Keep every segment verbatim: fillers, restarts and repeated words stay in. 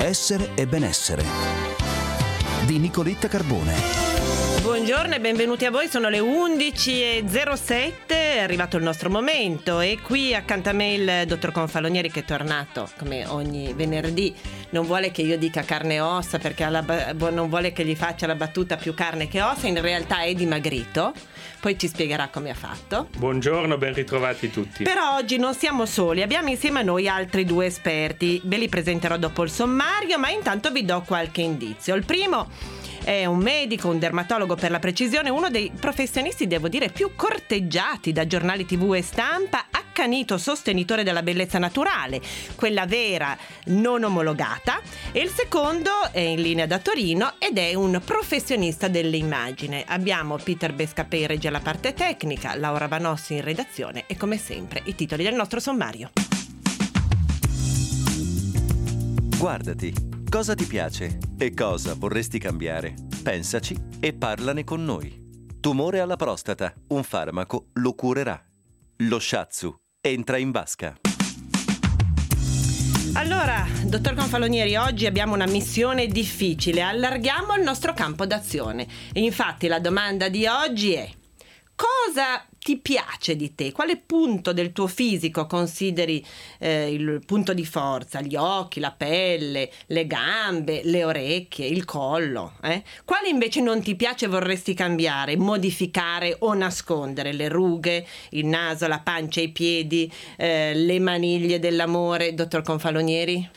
Essere e benessere di Nicoletta Carbone. Buongiorno e benvenuti a voi, sono le undici e zero sette, è arrivato il nostro momento e qui accanto a me il dottor Confalonieri, che è tornato come ogni venerdì. Non vuole che io dica carne e ossa perché alla, non vuole che gli faccia la battuta più carne che ossa, in realtà è dimagrito, poi ci spiegherà come ha fatto. Buongiorno, ben ritrovati tutti. Però oggi non siamo soli, abbiamo insieme a noi altri due esperti, ve li presenterò dopo il sommario, ma intanto vi do qualche indizio. Il primo è un medico, un dermatologo per la precisione, uno dei professionisti, devo dire, più corteggiati da giornali tivù e stampa, accanito sostenitore della bellezza naturale, quella vera, non omologata. E il secondo è in linea da Torino ed è un professionista dell'immagine. Abbiamo Peter Bescapè in regia alla parte tecnica, Laura Vanossi in redazione e come sempre i titoli del nostro sommario. Guardati. Cosa ti piace e cosa vorresti cambiare? Pensaci e parlane con noi. Tumore alla prostata, un farmaco lo curerà. Lo Shiatsu entra in vasca. Allora, dottor Confalonieri, oggi abbiamo una missione difficile. Allarghiamo il nostro campo d'azione. E infatti la domanda di oggi è: cosa ti piace di te? Quale punto del tuo fisico consideri eh, il punto di forza? Gli occhi, la pelle, le gambe, le orecchie, il collo? Eh? Quale invece non ti piace e vorresti cambiare, modificare o nascondere? Le rughe, il naso, la pancia, i piedi, eh, le maniglie dell'amore, dottor Confalonieri?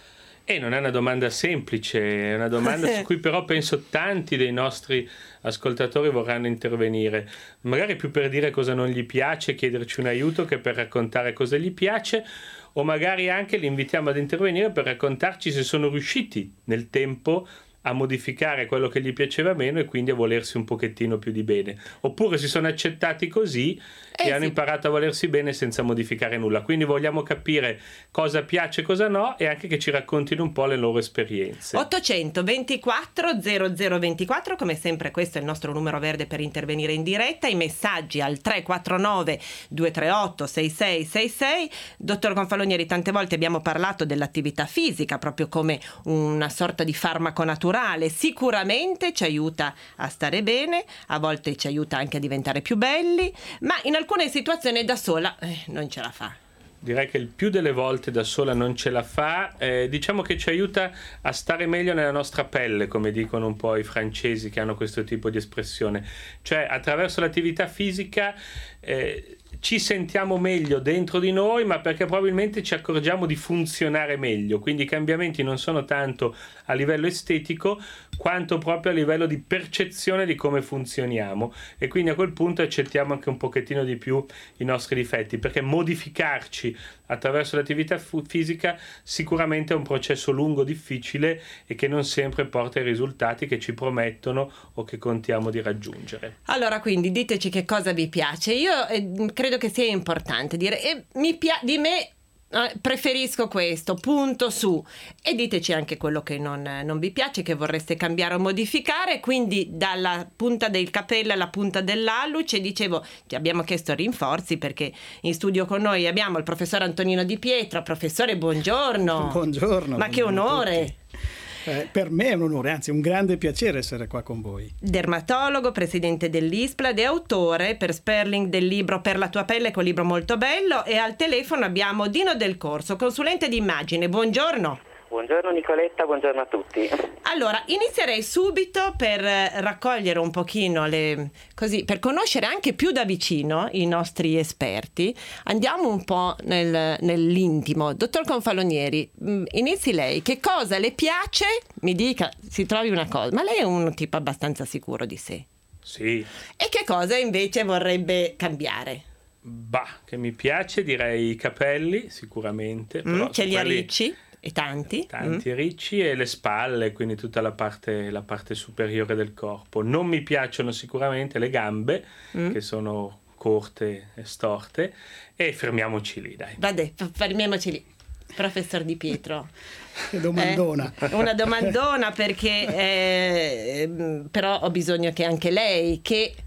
E non è una domanda semplice, è una domanda su cui però penso tanti dei nostri ascoltatori vorranno intervenire, magari più per dire cosa non gli piace, chiederci un aiuto, che per raccontare cosa gli piace, o magari anche li invitiamo ad intervenire per raccontarci se sono riusciti nel tempo a modificare quello che gli piaceva meno e quindi a volersi un pochettino più di bene, oppure si sono accettati così eh e sì. hanno imparato a volersi bene senza modificare nulla. Quindi vogliamo capire cosa piace e cosa no, e anche che ci raccontino un po' le loro esperienze. Ottocento ventiquattro zero zero ventiquattro, come sempre questo è il nostro numero verde per intervenire in diretta. I messaggi al tre quattro nove due tre otto sei sei sei sei. Dottor Confalonieri, tante volte abbiamo parlato dell'attività fisica proprio come una sorta di farmaco naturale. Sicuramente ci aiuta a stare bene, a volte ci aiuta anche a diventare più belli, ma in alcune situazioni da sola eh, non ce la fa. Direi che il più delle volte da sola non ce la fa, eh, diciamo che ci aiuta a stare meglio nella nostra pelle, come dicono un po' i francesi che hanno questo tipo di espressione, cioè attraverso l'attività fisica eh, ci sentiamo meglio dentro di noi, ma perché probabilmente ci accorgiamo di funzionare meglio, quindi i cambiamenti non sono tanto a livello estetico quanto proprio a livello di percezione di come funzioniamo, e quindi a quel punto accettiamo anche un pochettino di più i nostri difetti, perché modificarci attraverso l'attività f- fisica sicuramente è un processo lungo, difficile e che non sempre porta ai risultati che ci promettono o che contiamo di raggiungere. Allora, quindi diteci che cosa vi piace. Io eh, credo che sia importante dire eh, mi pia- di me eh, preferisco questo, punto su, e diteci anche quello che non, non vi piace, che vorreste cambiare o modificare. Quindi dalla punta del capello alla punta dell'alluce, dicevo, ti abbiamo chiesto rinforzi perché in studio con noi abbiamo il professor Antonino Di Pietro. Professore, buongiorno. Buongiorno. Ma che onore. Eh, per me è un onore, anzi un grande piacere essere qua con voi. Dermatologo, presidente dell'ISPLAD e autore per Sperling del libro Per la tua pelle, quel libro molto bello. E al telefono abbiamo Dino Del Corso, consulente d'immagine. Buongiorno. Buongiorno Nicoletta, buongiorno a tutti. Allora, inizierei subito per raccogliere un pochino le così, per conoscere anche più da vicino i nostri esperti. Andiamo un po' nel, nell'intimo. Dottor Confalonieri, inizi lei. Che cosa le piace? Mi dica, si trovi una cosa. Ma lei è un tipo abbastanza sicuro di sé. Sì. E che cosa invece vorrebbe cambiare? Bah, che mi piace, direi i capelli, sicuramente. Mm, però ce li ha quelli... ricci? E tanti? Tanti mm. ricci, e le spalle, quindi tutta la parte, la parte superiore del corpo. Non mi piacciono sicuramente le gambe, mm. che sono corte e storte, e fermiamoci lì, dai. Vabbè, fermiamoci lì. Professor Di Pietro. Che domandona. Eh, una domandona perché eh, però ho bisogno che anche lei, che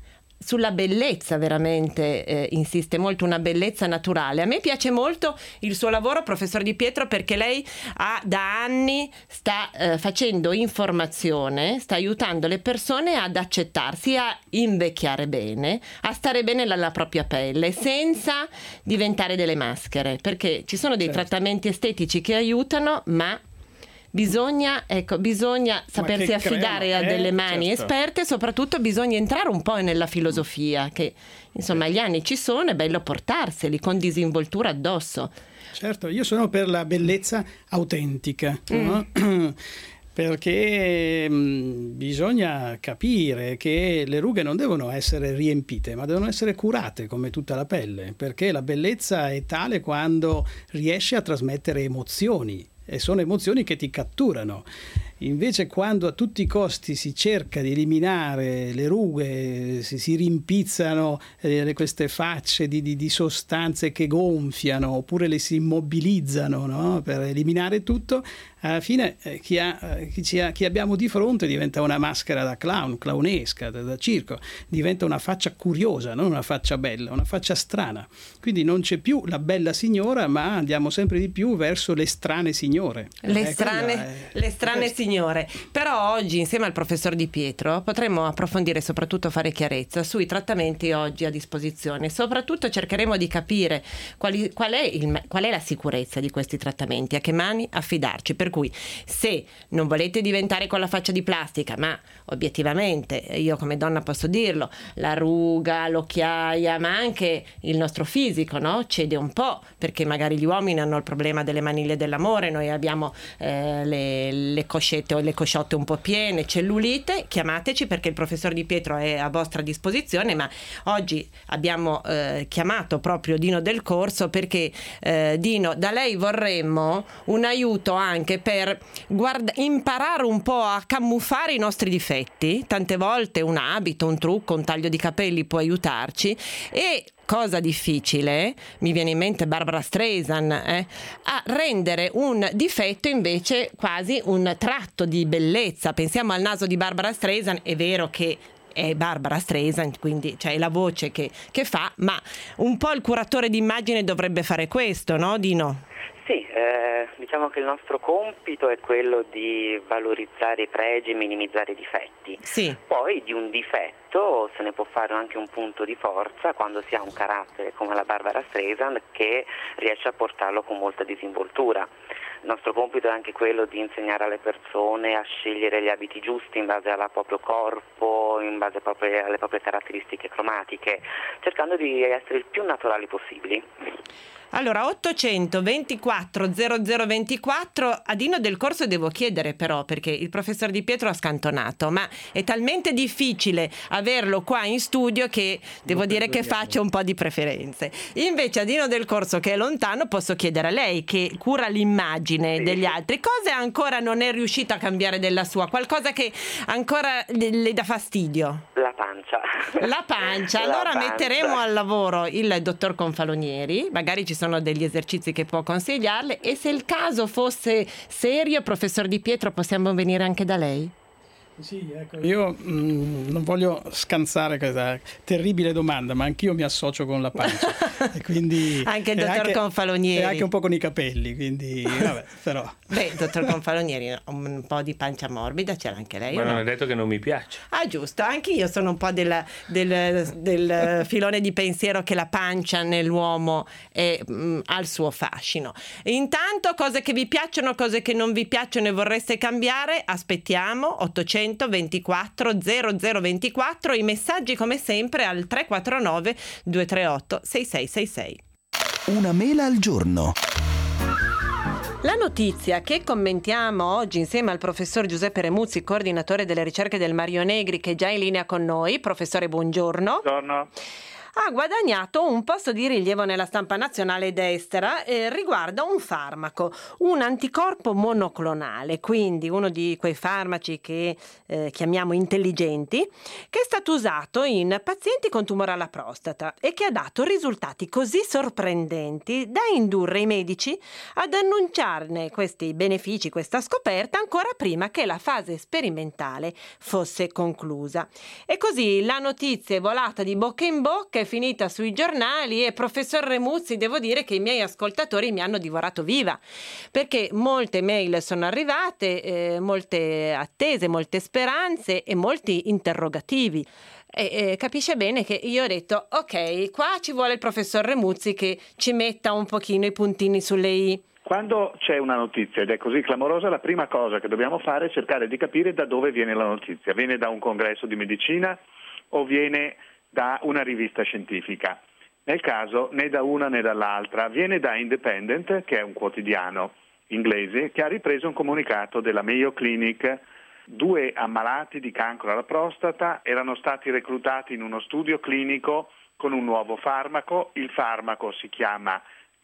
sulla bellezza veramente eh, insiste molto, una bellezza naturale. A me piace molto il suo lavoro, professor Di Pietro, perché lei ha da anni sta eh, facendo informazione, sta aiutando le persone ad accettarsi, a invecchiare bene, a stare bene nella propria pelle senza diventare delle maschere, perché ci sono dei certo. trattamenti estetici che aiutano, ma Bisogna, ecco, bisogna sapersi affidare creano, a delle eh, mani certo. esperte, e soprattutto bisogna entrare un po' nella filosofia, che insomma gli anni ci sono, è bello portarseli con disinvoltura addosso. Certo, io sono per la bellezza autentica, Mm. no? Perché mh, bisogna capire che le rughe non devono essere riempite, ma devono essere curate come tutta la pelle, perché la bellezza è tale quando riesce a trasmettere emozioni, e sono emozioni che ti catturano. Invece quando a tutti i costi si cerca di eliminare le rughe, si, si rimpizzano eh, queste facce di, di, di sostanze che gonfiano, oppure le si immobilizzano, no? Per eliminare tutto, alla fine eh, chi, ha, eh, chi, ci ha, chi abbiamo di fronte diventa una maschera da clown, clownesca, da, da circo, diventa una faccia curiosa, non una faccia bella, una faccia strana. Quindi non c'è più la bella signora, ma andiamo sempre di più verso le strane signore. Le Eh, strane, quella è- le strane questo. signore. Però oggi, insieme al professor Di Pietro, potremmo approfondire e soprattutto fare chiarezza sui trattamenti oggi a disposizione. Soprattutto cercheremo di capire quali, qual, è il, qual è la sicurezza di questi trattamenti, a che mani affidarci. Per cui, se non volete diventare con la faccia di plastica, ma obiettivamente, io come donna posso dirlo, la ruga, l'occhiaia, ma anche il nostro fisico, no? Cede un po', perché magari gli uomini hanno il problema delle maniglie dell'amore, noi abbiamo eh, le, le coscette o le cosciotte un po' piene, cellulite. Chiamateci, perché il professor Di Pietro è a vostra disposizione. Ma oggi abbiamo eh, chiamato proprio Dino Del Corso, perché eh, Dino, da lei vorremmo un aiuto anche per guarda- imparare un po' a camuffare i nostri difetti. Tante volte un abito, un trucco, un taglio di capelli può aiutarci, e cosa difficile, mi viene in mente Barbara Streisand, eh, a rendere un difetto invece quasi un tratto di bellezza. Pensiamo al naso di Barbara Streisand, è vero che è Barbara Streisand, quindi c'è la voce che, che fa, ma un po' il curatore d'immagine dovrebbe fare questo, no Dino? Sì, eh, diciamo che il nostro compito è quello di valorizzare i pregi e minimizzare i difetti. Sì. Poi di un difetto se ne può fare anche un punto di forza quando si ha un carattere come la Barbara Streisand, che riesce a portarlo con molta disinvoltura. Il nostro compito è anche quello di insegnare alle persone a scegliere gli abiti giusti in base al proprio corpo, in base proprio alle proprie caratteristiche cromatiche, cercando di essere il più naturali possibili. Allora, ottocento ventiquattro zero zero ventiquattro, a Dino Del Corso devo chiedere però, perché il professor Di Pietro ha scantonato, ma è talmente difficile averlo qua in studio che devo dire che faccio un po' di preferenze. Invece a Dino Del Corso, che è lontano, posso chiedere a lei, che cura l'immagine Sì. degli altri, cosa ancora non è riuscita a cambiare della sua, qualcosa che ancora le, le dà fastidio? La pancia. La pancia. La Allora pancia. metteremo al lavoro il dottor Confalonieri, magari ci sono degli esercizi che può consigliarle, e se il caso fosse serio, professor Di Pietro, possiamo venire anche da lei? Sì, ecco, io mh, non voglio scansare questa terribile domanda, ma anch'io mi associo con la pancia. E quindi, Anche il e dottor anche- Confalonieri. E anche un po' con i capelli, quindi vabbè, però. Beh, dottor Confalonieri, un po' di pancia morbida ce l'ha anche lei, Ma o non no? è detto che non mi piace. Ah, giusto, anche io sono un po' del, del, del filone di pensiero che la pancia nell'uomo è, mh, ha il suo fascino. Intanto, cose che vi piacciono, cose che non vi piacciono e vorreste cambiare, aspettiamo. Ottocento ventiquattro zero zero ventiquattro, i messaggi come sempre al tre quattro nove due tre otto sei sei sei sei. Una mela al giorno. La notizia che commentiamo oggi insieme al professor Giuseppe Remuzzi, coordinatore delle ricerche del Mario Negri, che è già in linea con noi. Professore, buongiorno. Buongiorno. ha guadagnato un posto di rilievo nella stampa nazionale ed estera eh, riguardo a un farmaco, un anticorpo monoclonale, quindi uno di quei farmaci che eh, chiamiamo intelligenti, che è stato usato in pazienti con tumore alla prostata e che ha dato risultati così sorprendenti da indurre i medici ad annunciarne questi benefici, questa scoperta, ancora prima che la fase sperimentale fosse conclusa. E così la notizia è volata di bocca in bocca, è finita sui giornali e professor Remuzzi, devo dire che i miei ascoltatori mi hanno divorato viva, perché molte mail sono arrivate, eh, molte attese, molte speranze e molti interrogativi. E, e capisce bene che io ho detto ok, qua ci vuole il professor Remuzzi che ci metta un pochino i puntini sulle i. Quando c'è una notizia ed è così clamorosa, la prima cosa che dobbiamo fare è cercare di capire da dove viene la notizia. Viene da un congresso di medicina o viene da una rivista scientifica? Nel caso né da una né dall'altra. Viene da Independent, che è un quotidiano inglese, che ha ripreso un comunicato della Mayo Clinic. Due ammalati di cancro alla prostata erano stati reclutati in uno studio clinico con un nuovo farmaco. Il farmaco si chiama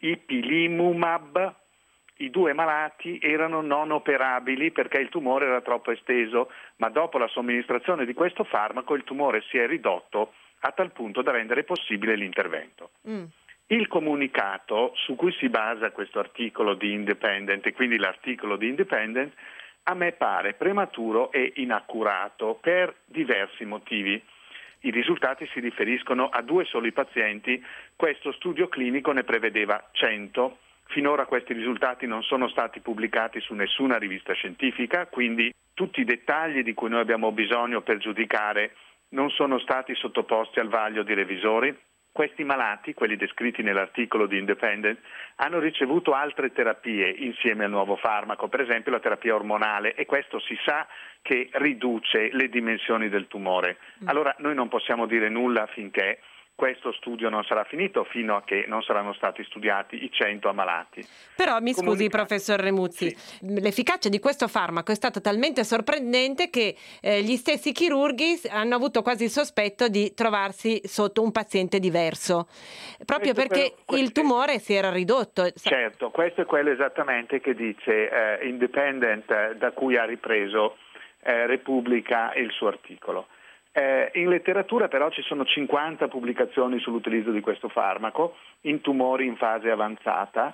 Ipilimumab. I due malati erano non operabili perché il tumore era troppo esteso, ma dopo la somministrazione di questo farmaco il tumore si è ridotto a tal punto da rendere possibile l'intervento. Mm. Il comunicato su cui si basa questo articolo di Independent, e quindi l'articolo di Independent, a me pare prematuro e inaccurato per diversi motivi. I risultati si riferiscono a due soli pazienti, questo studio clinico ne prevedeva cento. Finora questi risultati non sono stati pubblicati su nessuna rivista scientifica, quindi tutti i dettagli di cui noi abbiamo bisogno per giudicare non sono stati sottoposti al vaglio di revisori. Questi malati, quelli descritti nell'articolo di Independent, hanno ricevuto altre terapie insieme al nuovo farmaco, per esempio la terapia ormonale, e questo si sa che riduce le dimensioni del tumore. Allora noi non possiamo dire nulla finché questo studio non sarà finito, fino a che non saranno stati studiati i cento ammalati. Però mi scusi, Comunica- professor Remuzzi, sì. L'efficacia di questo farmaco è stata talmente sorprendente che eh, gli stessi chirurghi hanno avuto quasi il sospetto di trovarsi sotto un paziente diverso, proprio Questo perché però, il tumore si era ridotto. Certo, questo è quello esattamente che dice eh, Independent, eh, da cui ha ripreso eh, Repubblica il suo articolo. Eh, in letteratura però ci sono cinquanta pubblicazioni sull'utilizzo di questo farmaco in tumori in fase avanzata.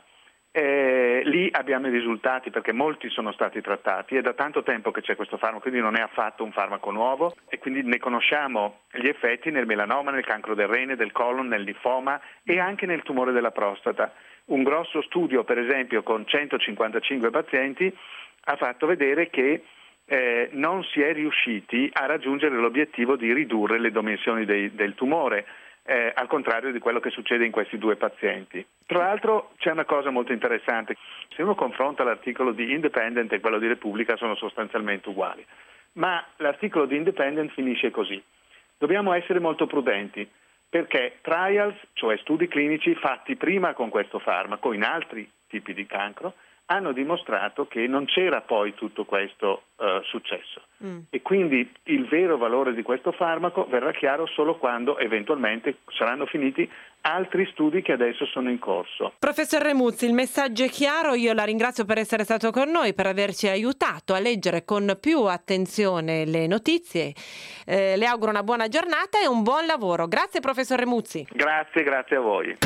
Eh, lì abbiamo i risultati perché molti sono stati trattati, è da tanto tempo che c'è questo farmaco, quindi non è affatto un farmaco nuovo, e quindi ne conosciamo gli effetti nel melanoma, nel cancro del rene, del colon, nel linfoma e anche nel tumore della prostata. Un grosso studio, per esempio, con centocinquantacinque pazienti ha fatto vedere che Eh, non si è riusciti a raggiungere l'obiettivo di ridurre le dimensioni dei, del tumore, eh, al contrario di quello che succede in questi due pazienti. Tra l'altro c'è una cosa molto interessante: se uno confronta l'articolo di Independent e quello di Repubblica sono sostanzialmente uguali, ma l'articolo di Independent finisce così: dobbiamo essere molto prudenti perché trials, cioè studi clinici fatti prima con questo farmaco in altri tipi di cancro, hanno dimostrato che non c'era poi tutto questo uh, successo. Mm. E quindi il vero valore di questo farmaco verrà chiaro solo quando eventualmente saranno finiti altri studi che adesso sono in corso. Professor Remuzzi, il messaggio è chiaro, io la ringrazio per essere stato con noi, per averci aiutato a leggere con più attenzione le notizie. Eh, le auguro una buona giornata e un buon lavoro. Grazie professor Remuzzi. Grazie, grazie a voi.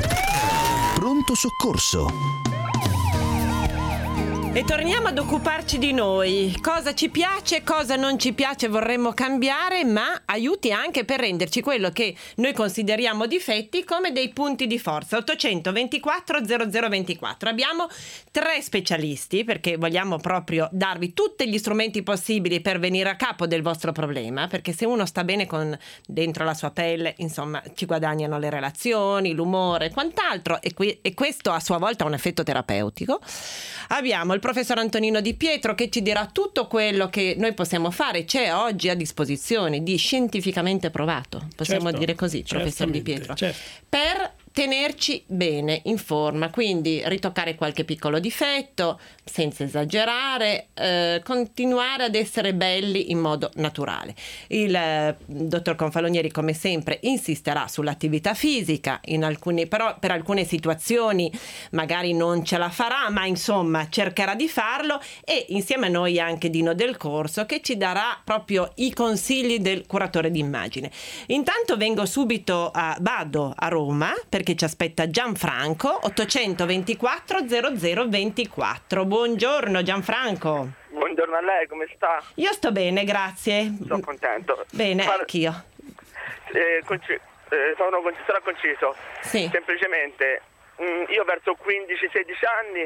Pronto soccorso. E torniamo ad occuparci di noi. Cosa ci piace, cosa non ci piace, vorremmo cambiare, ma aiuti anche per renderci quello che noi consideriamo difetti come dei punti di forza. ottocento ventiquattro zero zero ventiquattro. Abbiamo tre specialisti perché vogliamo proprio darvi tutti gli strumenti possibili per venire a capo del vostro problema, perché se uno sta bene con dentro la sua pelle, insomma, ci guadagnano le relazioni, l'umore e quant'altro, e, qui, e questo a sua volta ha un effetto terapeutico. Abbiamo il professor Antonino Di Pietro che ci dirà tutto quello che noi possiamo fare, c'è oggi a disposizione, di scientificamente provato, possiamo certo, dire così, professor Di Pietro, certo. per tenerci bene in forma, quindi ritoccare qualche piccolo difetto senza esagerare, eh, continuare ad essere belli in modo naturale. Il eh, dottor Confalonieri, come sempre, insisterà sull'attività fisica, in alcuni, però per alcune situazioni magari non ce la farà, ma insomma cercherà di farlo, e insieme a noi anche Dino Del Corso, che ci darà proprio i consigli del curatore d'immagine. Intanto vengo subito a vado a Roma, perché ci aspetta Gianfranco, ottocentoventiquattro zero zero ventiquattro. Buongiorno Gianfranco. Buongiorno a lei, come sta? Io sto bene, grazie. Sono contento. Bene, Par- anch'io. Eh, conci- eh, sono, sarò conciso. Sì. Semplicemente, mh, io verso quindici sedici anni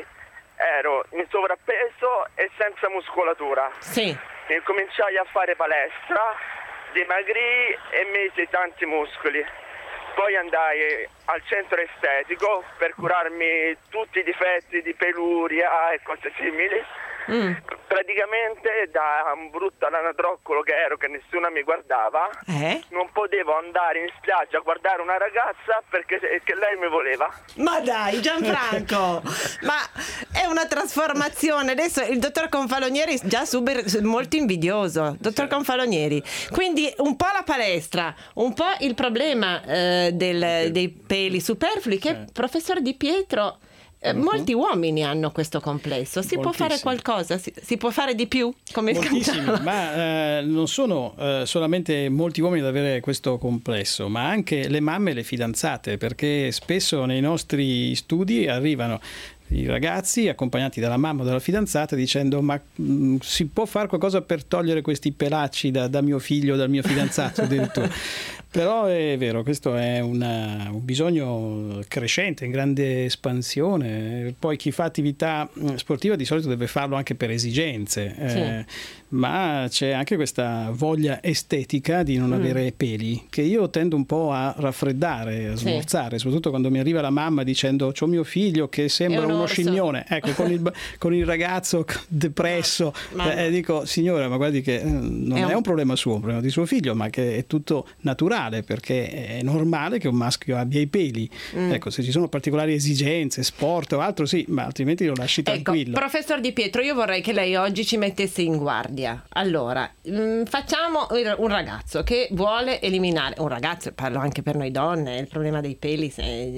ero in sovrappeso e senza muscolatura. Sì. E cominciai a fare palestra, dimagrii e misi tanti muscoli. Poi andai al centro estetico per curarmi tutti i difetti di peluria e cose simili. Mm. Praticamente da un brutto anatroccolo che ero, che nessuno mi guardava, eh? non potevo andare in spiaggia a guardare una ragazza perché che lei mi voleva. Ma dai Gianfranco, ma è una trasformazione. Adesso il dottor Confalonieri già subito molto invidioso. Dottor Confalonieri, quindi un po' la palestra, un po' il problema eh, del, dei peli superflui, che eh. professor Di Pietro, Eh, uh-huh. molti uomini hanno questo complesso. Si può fare qualcosa? Si, si può fare di più? Come Moltissimi, ma eh, non sono eh, solamente molti uomini ad avere questo complesso, ma anche le mamme e le fidanzate, perché spesso nei nostri studi arrivano i ragazzi accompagnati dalla mamma o dalla fidanzata dicendo: ma mh, si può fare qualcosa per togliere questi pelacci da, da mio figlio o dal mio fidanzato addirittura. Però è vero, questo è una, un bisogno crescente, in grande espansione. Poi chi fa attività sportiva di solito deve farlo anche per esigenze, sì. eh, ma c'è anche questa voglia estetica di non mm. avere peli, che io tendo un po' a raffreddare, a smorzare, sì. soprattutto quando mi arriva la mamma dicendo: c'ho mio figlio che sembra un uno orso. Scimmione, ecco, con il, con il ragazzo depresso, no, eh, no. dico: signora, ma guardi che non è, è un... un problema suo, è un problema di suo figlio, ma che è tutto naturale, perché è normale che un maschio abbia i peli. Mm. Ecco, se ci sono particolari esigenze, sport o altro, sì, ma altrimenti lo lasci tranquillo. Ecco, professor Di Pietro, io vorrei che lei oggi ci mettesse in guardia. Allora, mh, facciamo un ragazzo che vuole eliminare, un ragazzo, parlo anche per noi donne, il problema dei peli se,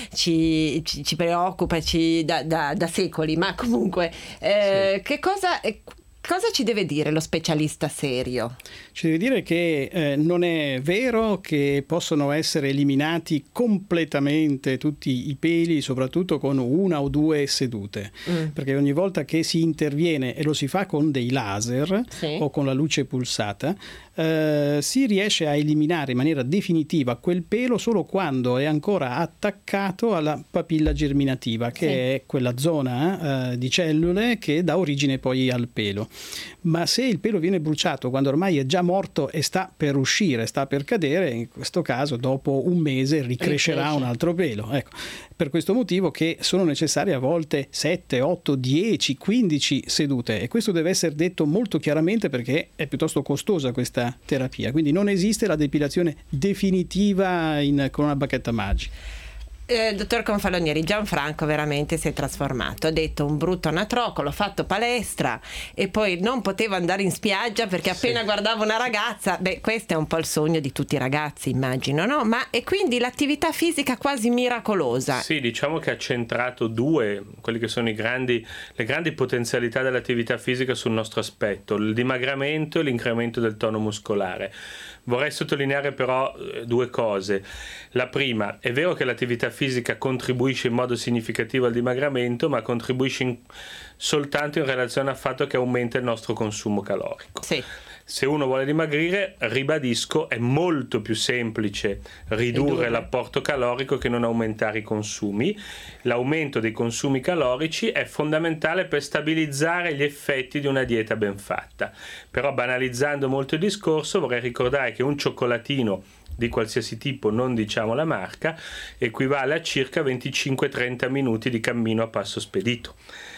ci, ci, ci preoccupa ci, da, da, da secoli, ma comunque eh, sì. che cosa... Cosa ci deve dire lo specialista serio? Ci deve dire che eh, non è vero che possono essere eliminati completamente tutti i peli, soprattutto con una o due sedute, mm. perché ogni volta che si interviene, e lo si fa con dei laser sì. o con la luce pulsata, eh, si riesce a eliminare in maniera definitiva quel pelo solo quando è ancora attaccato alla papilla germinativa, che sì. è quella zona eh, di cellule che dà origine poi al pelo. Ma se il pelo viene bruciato quando ormai è già morto e sta per uscire, sta per cadere, in questo caso dopo un mese ricrescerà Ricresce. un altro pelo. Ecco, per questo motivo che sono necessarie a volte sette, otto, dieci, quindici sedute, e questo deve essere detto molto chiaramente perché è piuttosto costosa questa terapia, quindi non esiste la depilazione definitiva in, con una bacchetta magica. Eh, dottor Confalonieri, Gianfranco veramente si è trasformato, ha detto un brutto anatroccolo, ho fatto palestra e poi non potevo andare in spiaggia perché appena sì. guardavo una ragazza. Beh, questo è un po' il sogno di tutti i ragazzi, immagino, no? Ma e quindi l'attività fisica quasi miracolosa. Sì, diciamo che ha centrato due, quelli che sono i grandi, le grandi potenzialità dell'attività fisica sul nostro aspetto: il dimagramento e l'incremento del tono muscolare. Vorrei sottolineare però due cose. La prima, è vero che l'attività fisica contribuisce in modo significativo al dimagramento, ma contribuisce in, soltanto in relazione al fatto che aumenta il nostro consumo calorico. Sì. Se uno vuole dimagrire, ribadisco, è molto più semplice ridurre, ridurre l'apporto calorico che non aumentare i consumi. L'aumento dei consumi calorici è fondamentale per stabilizzare gli effetti di una dieta ben fatta. Però, banalizzando molto il discorso, vorrei ricordare che un cioccolatino di qualsiasi tipo, non diciamo la marca, equivale a circa venticinque trenta minuti di cammino a passo spedito.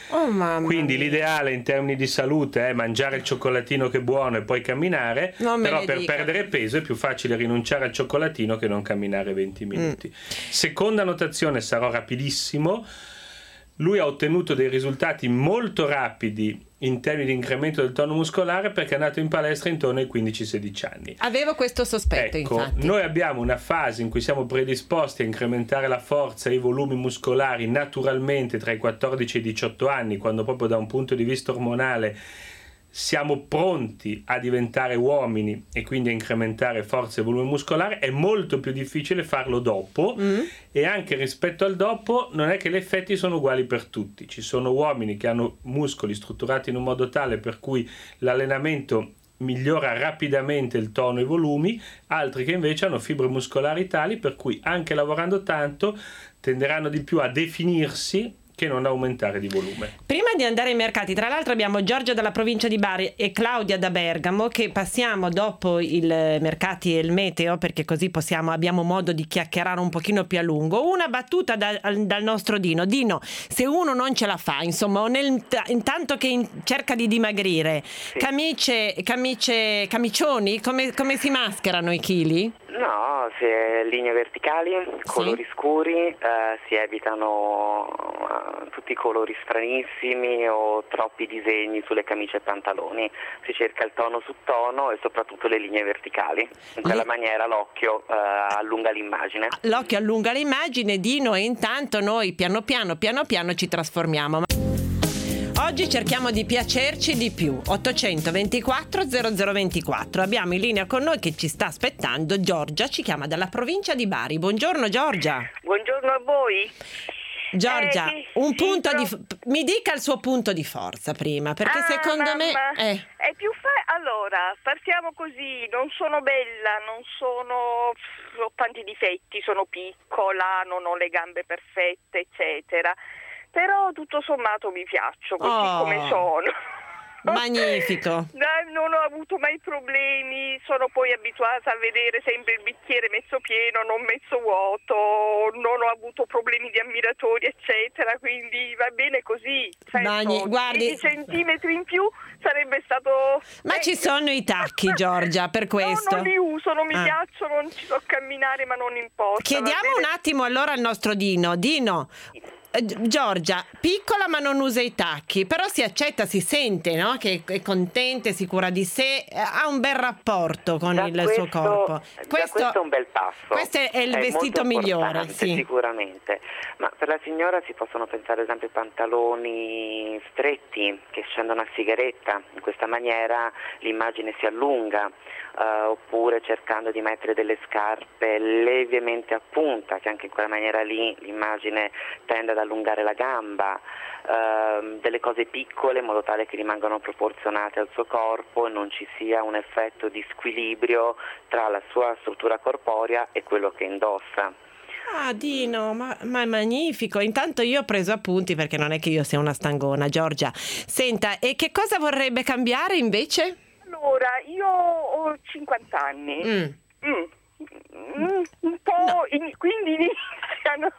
Oh, mamma Quindi mia. l'ideale in termini di salute è mangiare il cioccolatino che è buono e poi camminare, Non me però ne per dica. perdere peso è più facile rinunciare al cioccolatino che non camminare venti minuti. Mm. Seconda notazione, sarò rapidissimo. Lui ha ottenuto dei risultati molto rapidi in termini di incremento del tono muscolare perché è andato in palestra intorno ai quindici sedici anni. Avevo questo sospetto, Ecco, infatti. noi abbiamo una fase in cui siamo predisposti a incrementare la forza e i volumi muscolari naturalmente tra i quattordici e i diciotto anni, quando proprio da un punto di vista ormonale siamo pronti a diventare uomini e quindi a incrementare forza e volume muscolare. È molto più difficile farlo dopo, Mm. e anche rispetto al dopo non è che gli effetti sono uguali per tutti. Ci sono uomini che hanno muscoli strutturati in un modo tale per cui l'allenamento migliora rapidamente il tono e i volumi, altri che invece hanno fibre muscolari tali per cui anche lavorando tanto tenderanno di più a definirsi che non aumentare di volume. Prima di andare ai mercati, tra l'altro abbiamo Giorgia dalla provincia di Bari e Claudia da Bergamo, che passiamo dopo i mercati e il meteo, perché così possiamo, abbiamo modo di chiacchierare un pochino più a lungo. Una battuta da, dal nostro Dino. Dino, se uno non ce la fa, insomma, o nel, intanto che in, cerca di dimagrire, Sì. camicie, camicie, camicioni, come, come si mascherano i chili? No, se linee verticali, colori scuri, eh, si evitano eh, tutti i colori stranissimi o troppi disegni sulle camicie e pantaloni. Si cerca il tono su tono e soprattutto le linee verticali. In quella Li- maniera l'occhio eh, allunga l'immagine. L'occhio allunga l'immagine, Dino, e intanto noi piano piano, piano piano ci trasformiamo. Oggi cerchiamo di piacerci di più. ottocentoventiquattro zero zero ventiquattro. Abbiamo in linea con noi, che ci sta aspettando, Giorgia, ci chiama dalla provincia di Bari. Buongiorno Giorgia. Buongiorno a voi. Giorgia, Eh, sì, un sì, punto però- di mi dica il suo punto di forza prima, perché Ah, secondo me mamma, eh, è più fa- allora, partiamo così, non sono bella, non sono, ho tanti difetti, sono piccola, non ho le gambe perfette, eccetera. Però tutto sommato mi piaccio così Oh. come sono. magnifico. No, non ho avuto mai problemi, sono poi abituata a vedere sempre il bicchiere mezzo pieno, non mezzo vuoto, non ho avuto problemi di ammiratori, eccetera, quindi va bene così. Certo, Magni- guardi- dieci centimetri in più sarebbe stato... Ma ci meglio. sono i tacchi, Giorgia, per questo. No, non li uso, non mi Ah. piacciono, non ci so camminare, ma non importa. Chiediamo va un bene? attimo allora al nostro Dino. Dino, eh, Giorgia, piccola ma non usa i tacchi, però si accetta, si sente, no? Che è contenta, è sicura di sé, eh, ha un bel rapporto con Già il questo- suo corpo. già questo è un bel passo. questo è il vestito molto migliore, importante, sì. Sicuramente. Ma per la signora si possono pensare ad esempio ai pantaloni stretti che scendono a sigaretta. In questa maniera l'immagine si allunga. eh, oppure cercando di mettere delle scarpe lievemente a punta, che anche in quella maniera lì l'immagine tende ad allungare la gamba, ehm, delle cose piccole in modo tale che rimangano proporzionate al suo corpo e non ci sia un effetto di squilibrio tra la sua struttura corporea e quello che indossa. Ah, Dino, ma, ma è magnifico. Intanto io ho preso appunti, perché non è che io sia una stangona, Giorgia. Senta, e che cosa vorrebbe cambiare invece? Allora, io ho cinquanta anni. Mm. Mm. Mm, un po', in- quindi iniziano,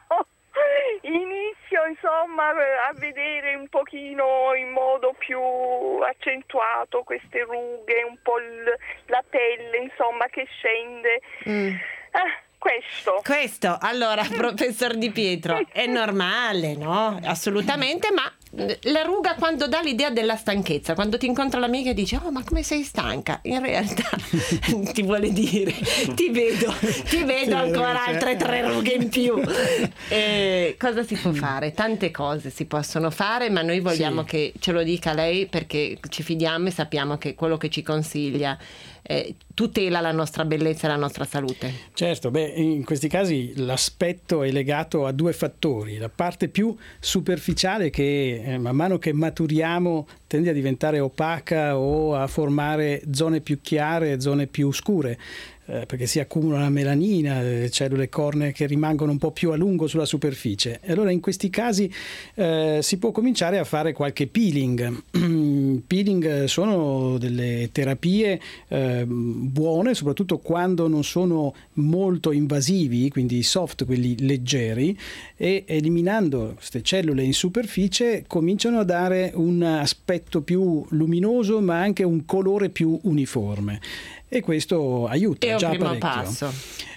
inizio insomma a vedere un pochino in modo più accentuato queste rughe, un po' il- la pelle insomma che scende. Mm. Ah, questo. Questo, allora, professor Di Pietro, è normale, no? Assolutamente, ma la ruga quando dà l'idea della stanchezza, quando ti incontra l'amica e dice oh ma come sei stanca, in realtà ti vuole dire ti vedo, ti vedo ancora altre tre rughe in più. Eh, cosa si può fare? Tante cose si possono fare, ma noi vogliamo Sì. che ce lo dica lei, perché ci fidiamo e sappiamo che quello che ci consiglia eh, tutela la nostra bellezza e la nostra salute. Certo, beh, in questi casi l'aspetto è legato a due fattori. La parte più superficiale che eh, man mano che maturiamo tende a diventare opaca o a formare zone più chiare, zone più scure, eh, perché si accumula la melanina, le cellule cornee che rimangono un po' più a lungo sulla superficie. E allora in questi casi eh, si può cominciare a fare qualche peeling. i peeling sono delle terapie eh, buone, soprattutto quando non sono molto invasivi, quindi soft, quelli leggeri, e eliminando queste cellule in superficie cominciano a dare un aspetto più luminoso ma anche un colore più uniforme, e questo aiuta è già un primo parecchio. passo.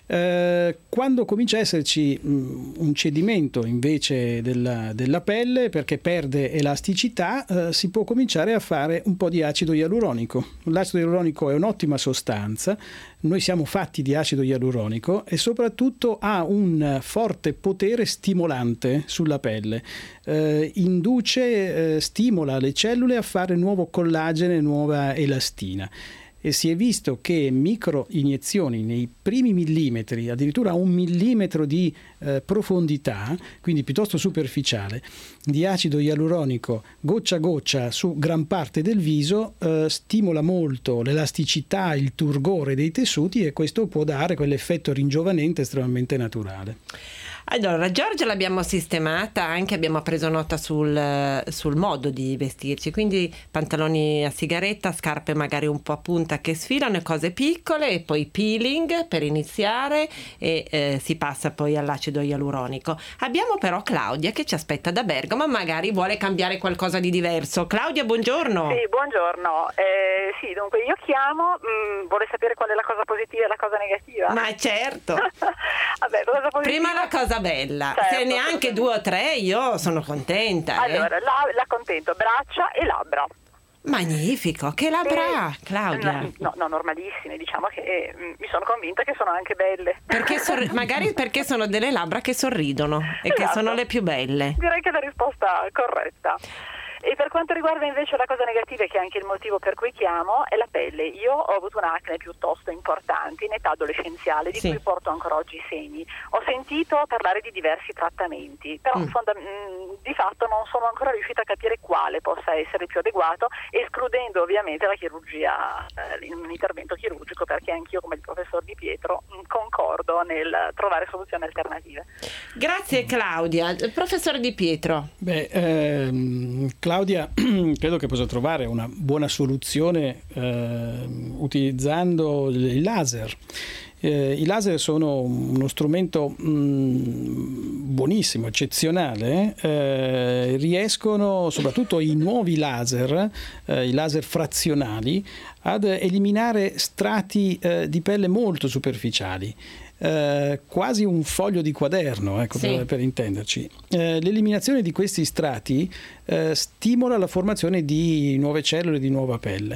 Eh, quando comincia a esserci mh, un cedimento invece della, della pelle perché perde elasticità, eh, si può cominciare a fare un po' di acido ialuronico. L'acido ialuronico è un'ottima sostanza, noi siamo fatti di acido ialuronico, e soprattutto ha un forte potere stimolante sulla pelle, eh, induce, eh, stimola le cellule a fare nuovo collagene, nuova elastina. E si è visto che micro iniezioni nei primi millimetri, addirittura un millimetro di eh, profondità, quindi piuttosto superficiale, di acido ialuronico goccia a goccia su gran parte del viso, eh, stimola molto l'elasticità, il turgore dei tessuti, e questo può dare quell'effetto ringiovanente estremamente naturale. Allora, Giorgia l'abbiamo sistemata, anche abbiamo preso nota sul, sul modo di vestirci, quindi pantaloni a sigaretta, scarpe magari un po' a punta che sfilano e cose piccole, e poi peeling per iniziare, e eh, si passa poi all'acido ialuronico. Abbiamo però Claudia che ci aspetta da Bergamo, magari vuole cambiare qualcosa di diverso. Claudia, buongiorno. Sì, buongiorno. Eh, sì, dunque io chiamo, mh, vuole sapere qual è la cosa positiva e la cosa negativa? Ma certo. Vabbè, cosa positiva? Prima la cosa bella, certo, se neanche due o tre io sono contenta. Eh? Allora, la, la contento, braccia e labbra. Magnifico, che labbra ha, Claudia? No, no, normalissime, diciamo che eh, mi sono convinta che sono anche belle. Perché sorri- magari perché sono delle labbra che sorridono e esatto, che sono le più belle. Direi che è la risposta corretta. E per quanto riguarda invece la cosa negativa, che è anche il motivo per cui chiamo, è la pelle. Io ho avuto un'acne piuttosto importante in età adolescenziale, di sì. cui porto ancora oggi i segni. Ho sentito parlare di diversi trattamenti, però Mm. fonda- mh, di fatto non sono ancora riuscita a capire quale possa essere più adeguato, escludendo ovviamente la chirurgia, eh, un intervento chirurgico, perché anch'io, come il professor Di Pietro, mh, concordo nel trovare soluzioni alternative. Grazie Claudia. Professore Di Pietro. Beh, ehm, Claudia credo che possa trovare una buona soluzione eh, utilizzando il laser. Eh, I laser sono uno strumento mh, buonissimo, eccezionale, eh, riescono, soprattutto i nuovi laser, eh, i laser frazionali, ad eliminare strati eh, di pelle molto superficiali. Eh, quasi un foglio di quaderno, ecco, sì. per, per intenderci. Eh, l'eliminazione di questi strati eh, stimola la formazione di nuove cellule di nuova pelle,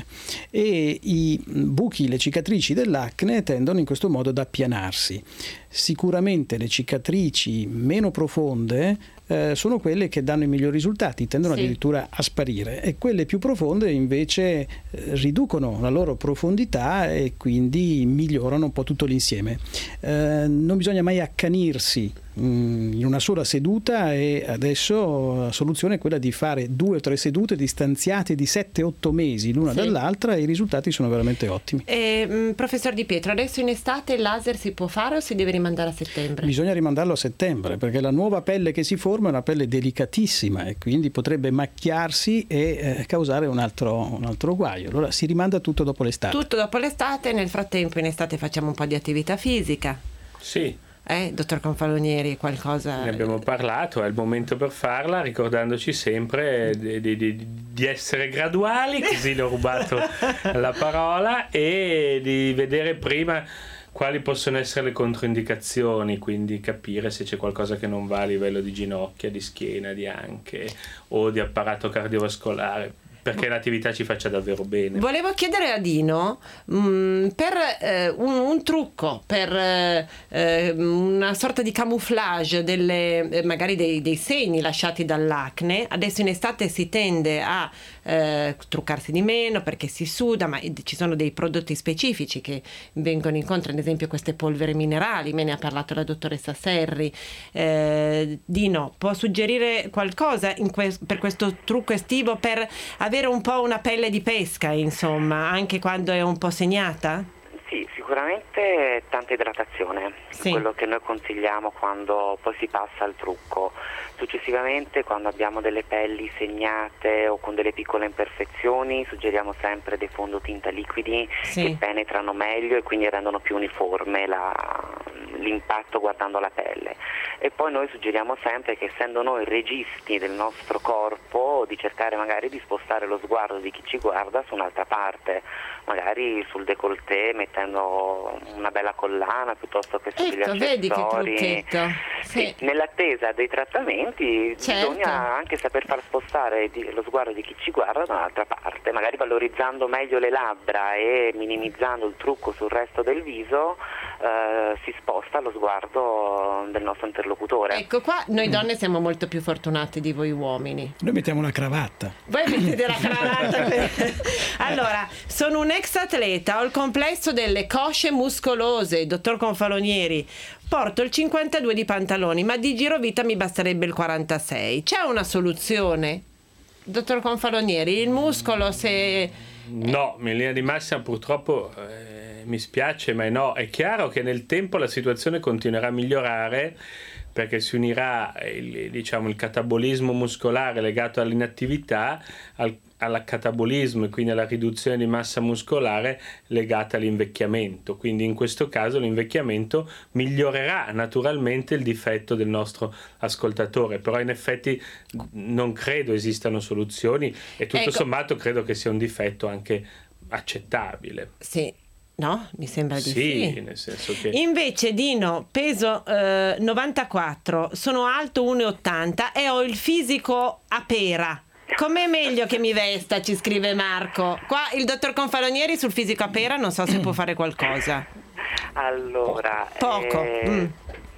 e i buchi, le cicatrici dell'acne tendono in questo modo ad appianarsi. Sicuramente le cicatrici meno profonde eh, sono quelle che danno i migliori risultati, tendono sì. addirittura a sparire, e quelle più profonde invece eh, riducono la loro profondità e quindi migliorano un po' tutto l'insieme. Eh, non bisogna mai accanirsi mh, in una sola seduta, e adesso la soluzione è quella di fare due o tre sedute distanziate di sette otto mesi l'una sì. dall'altra, e i risultati sono veramente ottimi. E, mh, professor Di Pietro, adesso in estate il laser si può fare o si deve rimandare a settembre? Bisogna rimandarlo a settembre, perché la nuova pelle che si forma è una pelle delicatissima e quindi potrebbe macchiarsi e eh, causare un altro, un altro guaio. Allora si rimanda tutto dopo l'estate. Tutto dopo l'estate. Nel frattempo in estate facciamo un po' di attività fisica. Sì. Eh, dottor Confalonieri, qualcosa... Ne abbiamo parlato, è il momento per farla, ricordandoci sempre di, di, di, di essere graduali, così le ho rubato la parola, e di vedere prima quali possono essere le controindicazioni, quindi capire se c'è qualcosa che non va a livello di ginocchia, di schiena, di anche, o di apparato cardiovascolare, perché l'attività ci faccia davvero bene. Volevo chiedere a Dino mh, per eh, un, un trucco, per eh, una sorta di camouflage delle, eh, magari dei, dei segni lasciati dall'acne. Adesso in estate si tende a eh, truccarsi di meno perché si suda, ma ci sono dei prodotti specifici che vengono incontro, ad esempio queste polveri minerali, me ne ha parlato la dottoressa Serri. Eh, Dino, può suggerire qualcosa in que- per questo trucco estivo, per avere un po' una pelle di pesca, insomma, anche quando è un po' segnata? Sì, sicuramente tanta idratazione, Sì. quello che noi consigliamo quando poi si passa al trucco. Successivamente, quando abbiamo delle pelli segnate o con delle piccole imperfezioni, suggeriamo sempre dei fondotinta liquidi Sì. che penetrano meglio e quindi rendono più uniforme la, l'impatto guardando la pelle. E poi noi suggeriamo sempre che, essendo noi registi del nostro corpo, di cercare magari di spostare lo sguardo di chi ci guarda su un'altra parte, magari sul décolleté, mettendo una bella collana piuttosto che sugli Ecco, vedi che accessori. trucchetto. Sì. Nell'attesa dei trattamenti Certo. bisogna anche saper far spostare di- lo sguardo di chi ci guarda da un'altra parte, magari valorizzando meglio le labbra e minimizzando il trucco sul resto del viso, eh, si sposta lo sguardo del nostro interlocutore. Ecco, qua noi donne siamo molto più fortunate di voi uomini. Noi mettiamo una cravatta. Voi mettete la cravatta per... Allora, sono un ex atleta, ho il complesso delle cosce muscolose, dottor Confalonieri. Porto il cinquantadue di pantaloni, ma di girovita mi basterebbe il quarantasei. C'è una soluzione? Dottor Confalonieri, il muscolo se... No, in linea di massima purtroppo eh, mi spiace, ma no. È chiaro che nel tempo la situazione continuerà a migliorare, perché si unirà il, diciamo, il catabolismo muscolare legato all'inattività al, al catabolismo e quindi alla riduzione di massa muscolare legata all'invecchiamento. Quindi in questo caso l'invecchiamento migliorerà naturalmente il difetto del nostro ascoltatore, però in effetti non credo esistano soluzioni e tutto Ecco. sommato credo che sia un difetto anche accettabile. Sì, no? Mi sembra di sì. Sì, nel senso che... Invece Dino, peso eh, novantaquattro, sono alto uno e ottanta e ho il fisico a pera. Com'è meglio che mi vesta, ci scrive Marco. Qua il dottor Confalonieri sul fisico a pera non so se può fare qualcosa. Allora, Poco. eh, Mm.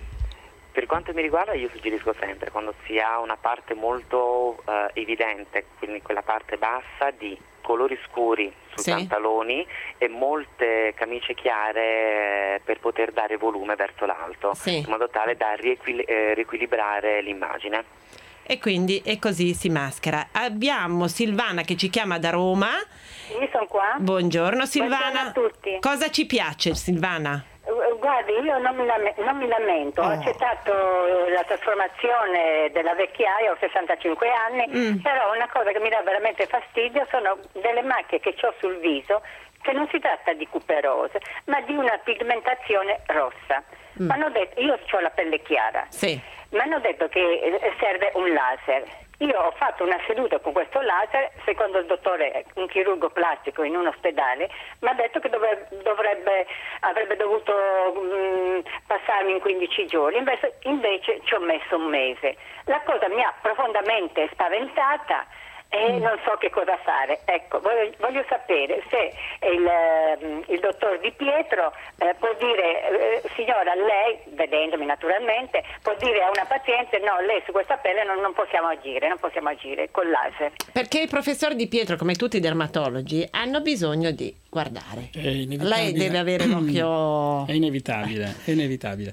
per quanto mi riguarda, io suggerisco sempre, quando si ha una parte molto eh, evidente, quindi quella parte bassa, di colori scuri sui Sì. pantaloni e molte camicie chiare eh, per poter dare volume verso l'alto, Sì. in modo tale da riequil- eh, riequilibrare l'immagine. E quindi e così si maschera. Abbiamo Silvana che ci chiama da Roma. Io sono qua. Buongiorno Silvana. Buongiorno a tutti. Cosa ci piace, Silvana? Eh, Guardi, io non mi, lame- non mi lamento, ho Oh. accettato la trasformazione della vecchiaia, ho sessantacinque anni, Mm. però una cosa che mi dà veramente fastidio sono delle macchie che ho sul viso, che non si tratta di cuperose, ma di una pigmentazione rossa. Mm. M'hanno detto, io ho la pelle chiara, Sì. mi hanno detto che eh, serve un laser. Io ho fatto una seduta con questo laser, secondo il dottore, un chirurgo plastico in un ospedale, mi ha detto che dovrebbe, dovrebbe avrebbe dovuto mh, passarmi in quindici giorni, invece, invece ci ho messo un mese. La cosa mi ha profondamente spaventata e non so che cosa fare. Ecco, voglio, voglio sapere se il, ehm, il dottor Di Pietro eh, può dire, eh, signora, lei, vedendomi naturalmente, può dire a una paziente, no, lei su questa pelle non, non possiamo agire, non possiamo agire col laser. Perché il professor Di Pietro, come tutti i dermatologi, hanno bisogno di guardare. È inevitabile. Lei deve avere l'occhio... È inevitabile, è inevitabile.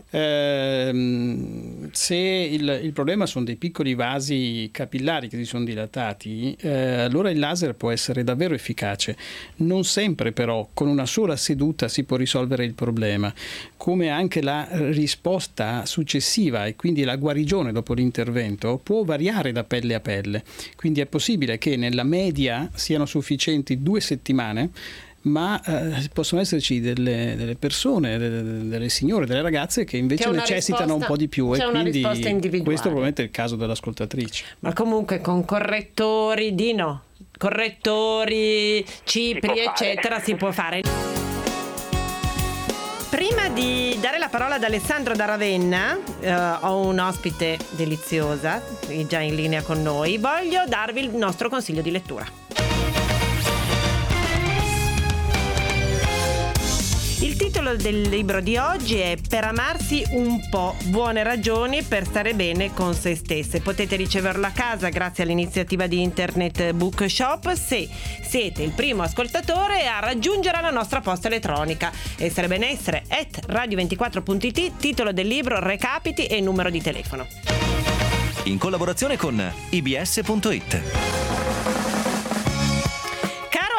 Ehm, se il, il problema sono dei piccoli vasi capillari che si sono dilatati, eh, allora il laser può essere davvero efficace. Non sempre però con una sola seduta si può risolvere il problema, come anche la risposta successiva e quindi la guarigione dopo l'intervento può variare da pelle a pelle. Quindi è possibile che nella media siano sufficienti due settimane, ma eh, possono esserci delle, delle persone, delle, delle signore, delle ragazze che invece C'è una necessitano risposta- un po' di più, c'è e una quindi risposta individuale. questo probabilmente è il caso dell'ascoltatrice. Ma comunque con correttori, Dino, correttori, cipri, Si può fare. eccetera, si può fare. Prima di dare la parola ad Alessandro da Ravenna, eh, ho un ospite deliziosa, già in linea con noi, voglio darvi il nostro consiglio di lettura. Il titolo del libro di oggi è Per amarsi un po', buone ragioni per stare bene con se stesse. Potete riceverlo a casa grazie all'iniziativa di Internet Bookshop se siete il primo ascoltatore a raggiungere la nostra posta elettronica essere benessere at radio ventiquattro punto it, titolo del libro, recapiti e numero di telefono. In collaborazione con i b s punto it. Caro Alessandro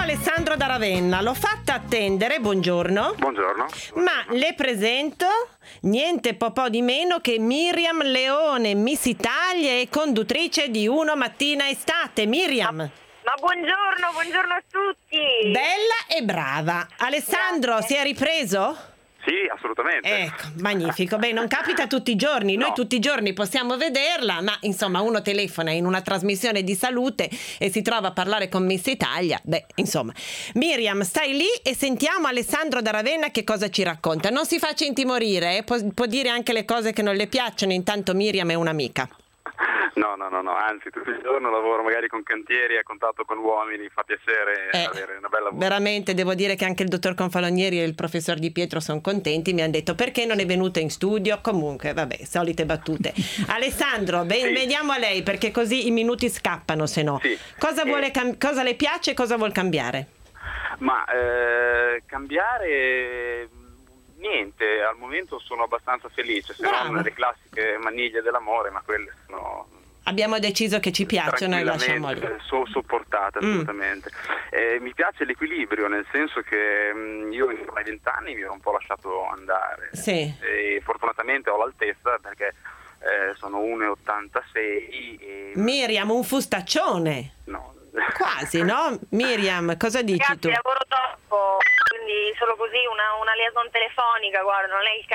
Alessandro da Ravenna. L'ho fatta attendere, buongiorno. Buongiorno. Ma le presento niente po' po' di meno che Miriam Leone, Miss Italia e conduttrice di Uno Mattina Estate. Miriam. Ma, ma buongiorno, buongiorno a tutti. Bella e brava. Alessandro, Grazie. si è ripreso? Sì, assolutamente. Ecco, magnifico. Beh, non capita tutti i giorni, noi No. tutti i giorni possiamo vederla, ma insomma uno telefona in una trasmissione di salute e si trova a parlare con Miss Italia. Beh, insomma. Miriam, stai lì e sentiamo Alessandro da Ravenna che cosa ci racconta. Non si faccia intimorire, eh? può, può dire anche le cose che non le piacciono, intanto Miriam è un'amica. No, no, no, no, anzi tutto il giorno lavoro magari con cantieri, a contatto con uomini, fa piacere Eh, avere una bella voce. Veramente devo dire che anche il dottor Confalonieri e il professor Di Pietro sono contenti, mi hanno detto perché non è venuto in studio. Comunque vabbè, solite battute. Alessandro, ben, Sì. veniamo a lei perché così i minuti scappano, se no. Sì. Cosa, Eh. vuole cam- cosa le piace e cosa vuol cambiare? Ma eh, cambiare niente, al momento sono abbastanza felice, se Bravo. non le classiche maniglie dell'amore, ma quelle sono Abbiamo deciso che ci piacciono e lasciamo lì. tranquillamente so- sopportate Mm. assolutamente. Eh, mi piace l'equilibrio, nel senso che mh, io in ai vent'anni mi ero un po' lasciato andare Sì. e fortunatamente ho l'altezza perché eh, sono uno e ottantasei e Miriam, un fustaccione. no. Quasi, no? Miriam, cosa dici Ragazzi, tu? lavoro troppo, quindi solo così una, una liaison telefonica, guarda,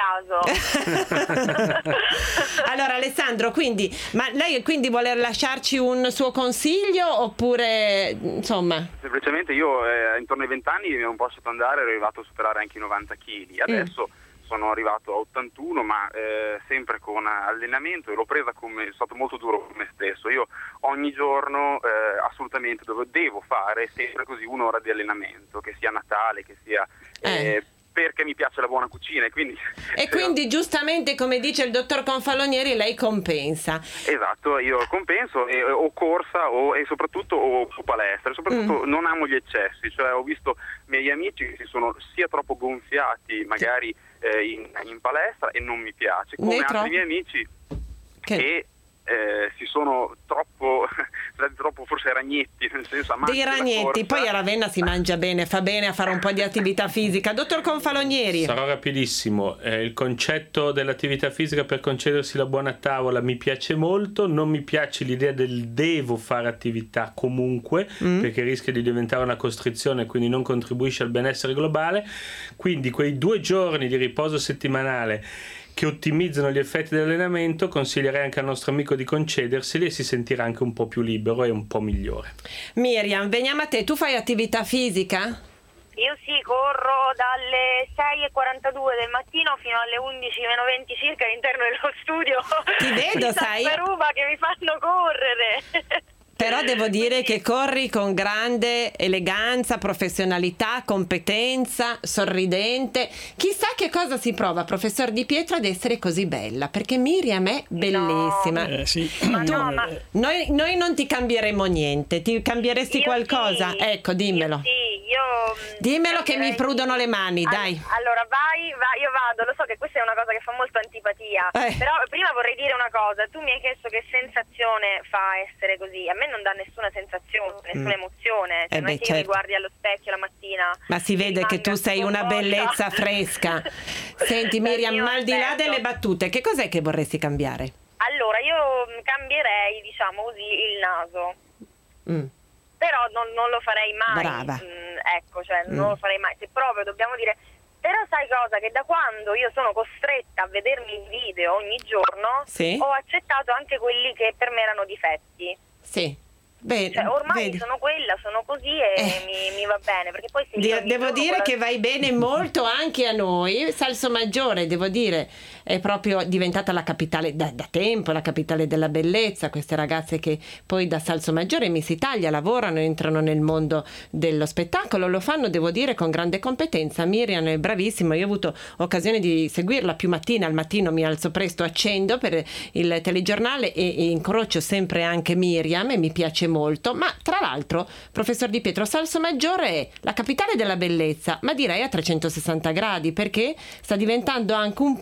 non è il caso. Allora Alessandro, quindi, ma lei quindi vuole lasciarci un suo consiglio oppure insomma? Semplicemente io eh, intorno ai vent'anni mi ero un po' lasciato andare, ero arrivato a superare anche i novanta chili. Adesso sono arrivato a ottantuno, ma eh, sempre con allenamento, e l'ho presa come, sono stato molto duro con me stesso. Io ogni giorno eh, assolutamente devo, devo fare sempre così un'ora di allenamento, che sia Natale, che sia eh, Eh. perché mi piace la buona cucina e quindi E quindi giustamente, come dice il dottor Confalonieri, lei compensa. esatto, io compenso e, o corsa o, e soprattutto o, o palestra, e soprattutto Mm. non amo gli eccessi, cioè ho visto miei amici che si sono sia troppo gonfiati magari eh, in, in palestra e non mi piace, come Né altri troppo. miei amici Che- che eh, si sono troppo, troppo forse ragnetti, nel senso amanti Dei della ragnetti, corsa. poi a Ravenna si mangia bene, fa bene a fare un po' di attività fisica. Dottor Confalonieri. Sarò rapidissimo. Eh, il concetto dell'attività fisica per concedersi la buona tavola mi piace molto, non mi piace l'idea del devo fare attività comunque, Mm. perché rischia di diventare una costrizione e quindi non contribuisce al benessere globale. Quindi quei due giorni di riposo settimanale che ottimizzano gli effetti dell'allenamento consiglierei anche al nostro amico di concederseli e si sentirà anche un po' più libero e un po' migliore. Miriam, veniamo a te. Tu fai attività fisica? Io sì, corro dalle sei e quarantadue del mattino fino alle undici meno venti circa all'interno dello studio. Ti vedo, di sai? Ruba che mi fanno correre. Però devo dire che corri con grande eleganza, professionalità, competenza, sorridente. Chissà che cosa si prova, professor Di Pietro, ad essere così bella, perché Miriam è bellissima. Eh, sì. Ma no, ma Noi, noi non ti cambieremo niente, ti cambieresti Io qualcosa? sì. Ecco, dimmelo. Io sì, io mh, Dimmelo che mi cambierei- prudono le mani, All- dai. Allora vai, vai, io vado, lo so che questa è una cosa che fa molto antipatia, Eh. però prima vorrei dire una cosa, tu mi hai chiesto che sensazione fa essere così, a me non dà nessuna sensazione, nessuna Mm. emozione, cioè Eh non è beh, che io mi certo. guardi allo specchio la mattina. Ma si vede che tu sei una sconvolta. bellezza fresca. Senti Dal Miriam, mio ma al di là aspetto. delle battute, che cos'è che vorresti cambiare? Allora, io mh, cambierei, diciamo così, il naso. Mm. Però non, non lo farei mai. Brava. Mm, ecco, cioè Mm. non lo farei mai. Se proprio dobbiamo dire. Però sai cosa? Che da quando io sono costretta a vedermi in video ogni giorno, Sì. ho accettato anche quelli che per me erano difetti. Sì. Beh, Cioè, ormai vedi. sono quella, sono così e Eh. mi, mi va bene. Perché poi se Di- io ogni devo giorno dire quella- che vai bene molto anche a noi. Salsomaggiore, devo dire, è proprio diventata la capitale da, da tempo, la capitale della bellezza. Queste ragazze che poi da Salsomaggiore in Miss Italia lavorano, entrano nel mondo dello spettacolo, lo fanno, devo dire, con grande competenza. Miriam è bravissima, io ho avuto occasione di seguirla più mattina, al mattino mi alzo presto, accendo per il telegiornale e, e incrocio sempre anche Miriam e mi piace molto. Ma tra l'altro, professor Di Pietro, Salsomaggiore è la capitale della bellezza, ma direi a trecentosessanta gradi, perché sta diventando anche un polo che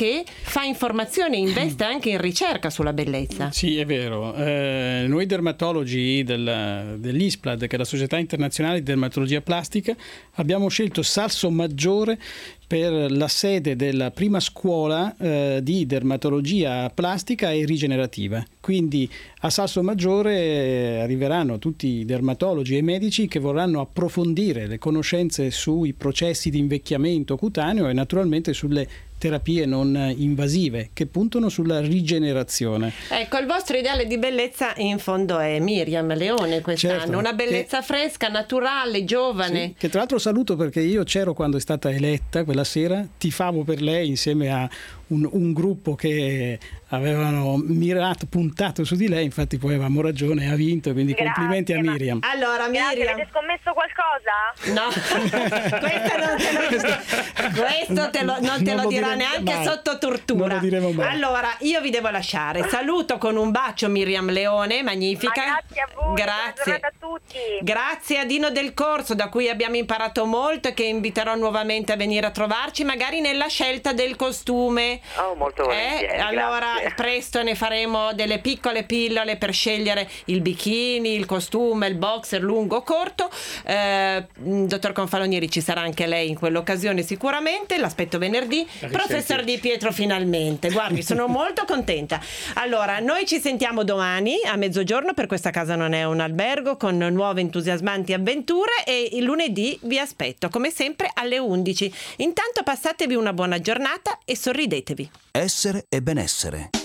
che fa informazione e investe anche in ricerca sulla bellezza. Sì, è vero. Eh, noi dermatologi del, dell'ISPLAD, che è la Società Internazionale di Dermatologia Plastica, abbiamo scelto Salsomaggiore per la sede della prima scuola eh, di dermatologia plastica e rigenerativa. Quindi a Salsomaggiore eh, arriveranno tutti i dermatologi e medici che vorranno approfondire le conoscenze sui processi di invecchiamento cutaneo e naturalmente sulle terapie non invasive che puntano sulla rigenerazione. Ecco, il vostro ideale di bellezza in fondo è Miriam Leone quest'anno, certo, una bellezza che, fresca, naturale, giovane. Sì, che tra l'altro saluto perché io c'ero quando è stata eletta quella sera, tifavo per lei insieme a un, un gruppo che avevano mirato, puntato su di lei, infatti poi avevamo ragione, ha vinto, quindi Grazie, complimenti a Miriam. Allora Grazie, Miriam, avete scommesso qualcosa? no, questo non te lo, questo te lo, non te Non lo lo dirà diremo neanche mai. sotto tortura. Non lo diremo mai. Allora io vi devo lasciare, saluto con un bacio Miriam Leone, magnifica. Ma grazie a voi, buona grazie. giornata a tutti. Grazie a Dino Del Corso, da cui abbiamo imparato molto e che inviterò nuovamente a venire a trovarci, magari nella scelta del costume. Oh, molto volentieri, Eh, allora grazie. presto ne faremo delle piccole pillole per scegliere il bikini, il costume, il boxer lungo o corto. Eh, dottor Confalonieri, ci sarà anche lei in quell'occasione sicuramente, l'aspetto venerdì. Professor Di Pietro finalmente, guardi, sono molto contenta. Allora, noi ci sentiamo domani a mezzogiorno, per Questa Casa Non È un Albergo, con nuove entusiasmanti avventure, e il lunedì vi aspetto come sempre alle undici. Intanto passatevi una buona giornata e sorridetevi. Essere e benessere.